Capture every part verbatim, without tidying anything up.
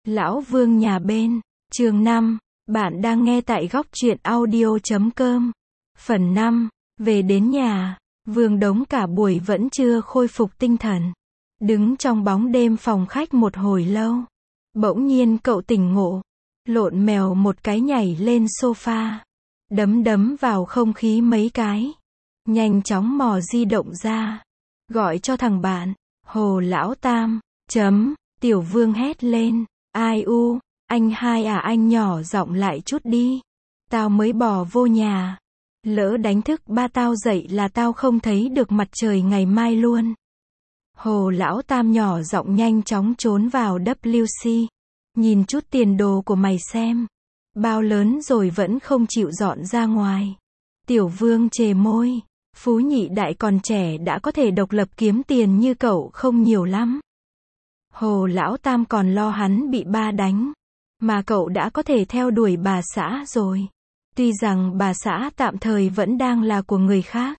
Lão Vương nhà bên, chương năm, bạn đang nghe tại góc truyện audio chấm com. Phần năm, về đến nhà, Vương Đống cả buổi vẫn chưa khôi phục tinh thần. Đứng trong bóng đêm phòng khách một hồi lâu. Bỗng nhiên cậu tỉnh ngộ, lộn mèo một cái nhảy lên sofa, đấm đấm vào không khí mấy cái. Nhanh chóng mò di động ra, gọi cho thằng bạn, Hồ Lão Tam, chấm, Tiểu Vương hét lên, ai u, anh hai à, anh nhỏ giọng lại chút đi, tao mới bò vô nhà, lỡ đánh thức ba tao dậy là tao không thấy được mặt trời ngày mai luôn. Hồ Lão Tam nhỏ giọng nhanh chóng trốn vào vê kép xê, nhìn chút tiền đồ của mày xem, bao lớn rồi vẫn không chịu dọn ra ngoài. Tiểu Vương chề môi, Phú nhị đại còn trẻ đã có thể độc lập kiếm tiền như cậu không nhiều lắm. Hồ Lão Tam còn lo hắn bị ba đánh, mà cậu đã có thể theo đuổi bà xã rồi. Tuy rằng bà xã tạm thời vẫn đang là của người khác.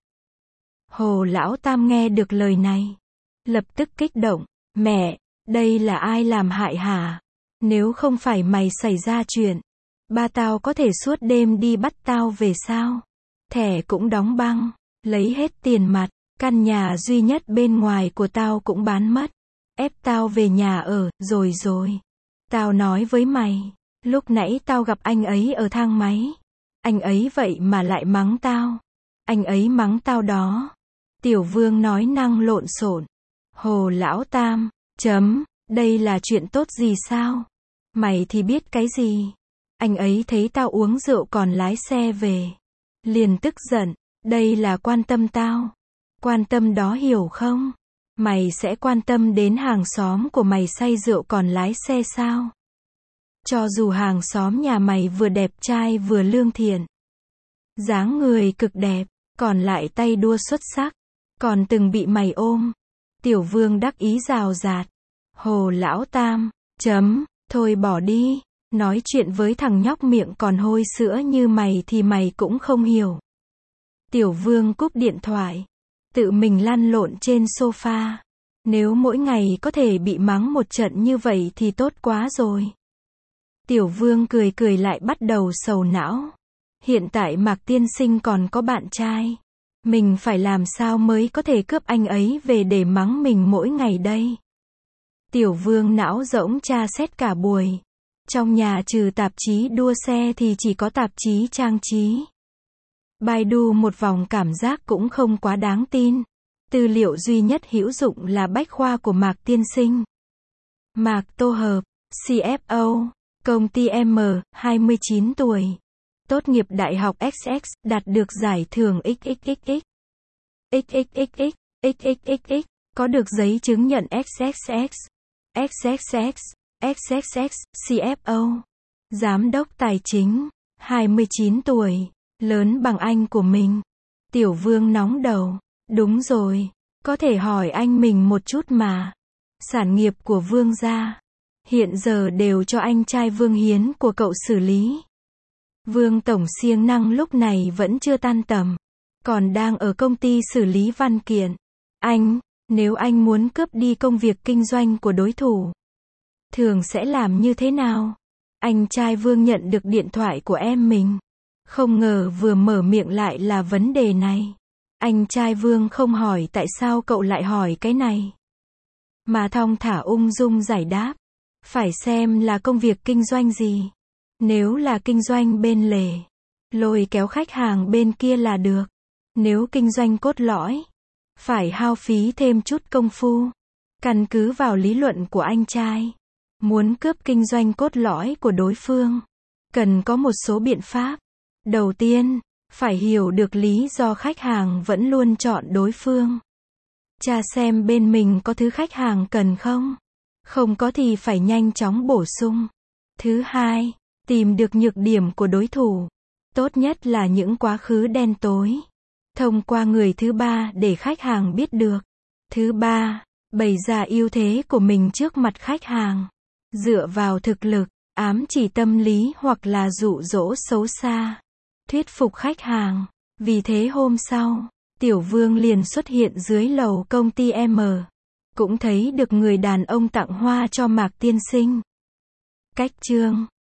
Hồ Lão Tam nghe được lời này, lập tức kích động, mẹ, đây là ai làm hại hả? Nếu không phải mày xảy ra chuyện, ba tao có thể suốt đêm đi bắt tao về sao? Thẻ cũng đóng băng, lấy hết tiền mặt, căn nhà duy nhất bên ngoài của tao cũng bán mất, ép tao về nhà ở, rồi rồi. Tao nói với mày, lúc nãy tao gặp anh ấy ở thang máy. Anh ấy vậy mà lại mắng tao. Anh ấy mắng tao đó. Tiểu Vương nói năng lộn xộn. Hồ Lão Tam, chấm, đây là chuyện tốt gì sao? Mày thì biết cái gì? Anh ấy thấy tao uống rượu còn lái xe về, liền tức giận, đây là quan tâm tao. Quan tâm đó hiểu không? Mày sẽ quan tâm đến hàng xóm của mày say rượu còn lái xe sao? Cho dù hàng xóm nhà mày vừa đẹp trai vừa lương thiện, dáng người cực đẹp, còn lại tay đua xuất sắc, còn từng bị mày ôm. Tiểu Vương đắc ý rào rạt. Hồ Lão Tam, chấm, thôi bỏ đi, nói chuyện với thằng nhóc miệng còn hôi sữa như mày thì mày cũng không hiểu. Tiểu Vương cúp điện thoại, tự mình lăn lộn trên sofa. Nếu mỗi ngày có thể bị mắng một trận như vậy thì tốt quá rồi. Tiểu Vương cười cười lại bắt đầu sầu não. Hiện tại Mạc Tiên Sinh còn có bạn trai. Mình phải làm sao mới có thể cướp anh ấy về để mắng mình mỗi ngày đây? Tiểu Vương não rỗng tra xét cả buổi. Trong nhà trừ tạp chí đua xe thì chỉ có tạp chí trang trí. Baidu một vòng cảm giác cũng không quá đáng tin. Tư liệu duy nhất hữu dụng là bách khoa của Mạc Tiên Sinh. Mạc Tô Hợp, xê ép ô, công ty M, hai mươi chín tuổi. Tốt nghiệp Đại học ích ích, đạt được giải thưởng ích ích ích ích. ích ích ích ích, ích ích ích ích, có được giấy chứng nhận ích ích ích, ích ích ích, ích ích ích, xê ép ô. Giám đốc tài chính, hai mươi chín tuổi, lớn bằng anh của mình. Tiểu Vương nóng đầu. Đúng rồi, có thể hỏi anh mình một chút mà. Sản nghiệp của Vương gia hiện giờ đều cho anh trai Vương Hiến của cậu xử lý. Vương tổng siêng năng lúc này vẫn chưa tan tầm, còn đang ở công ty xử lý văn kiện. Anh, nếu anh muốn cướp đi công việc kinh doanh của đối thủ, thường sẽ làm như thế nào? Anh trai Vương nhận được điện thoại của em mình. Không ngờ vừa mở miệng lại là vấn đề này. Anh trai Vương không hỏi tại sao cậu lại hỏi cái này, mà thong thả ung dung giải đáp. Phải xem là công việc kinh doanh gì. Nếu là kinh doanh bên lề, lôi kéo khách hàng bên kia là được. Nếu kinh doanh cốt lõi, phải hao phí thêm chút công phu. Căn cứ vào lý luận của anh trai, muốn cướp kinh doanh cốt lõi của đối phương, cần có một số biện pháp. Đầu tiên, phải hiểu được lý do khách hàng vẫn luôn chọn đối phương. Tra xem bên mình có thứ khách hàng cần không. Không có thì phải nhanh chóng bổ sung. Thứ hai, tìm được nhược điểm của đối thủ. Tốt nhất là những quá khứ đen tối. Thông qua người thứ ba để khách hàng biết được. Thứ ba, bày ra ưu thế của mình trước mặt khách hàng. Dựa vào thực lực, ám chỉ tâm lý hoặc là dụ dỗ xấu xa. Thuyết phục khách hàng. Vì thế hôm sau, Tiểu Vương liền xuất hiện dưới lầu công ty M. Cũng thấy được người đàn ông tặng hoa cho Mạc Tiên Sinh. Cách chương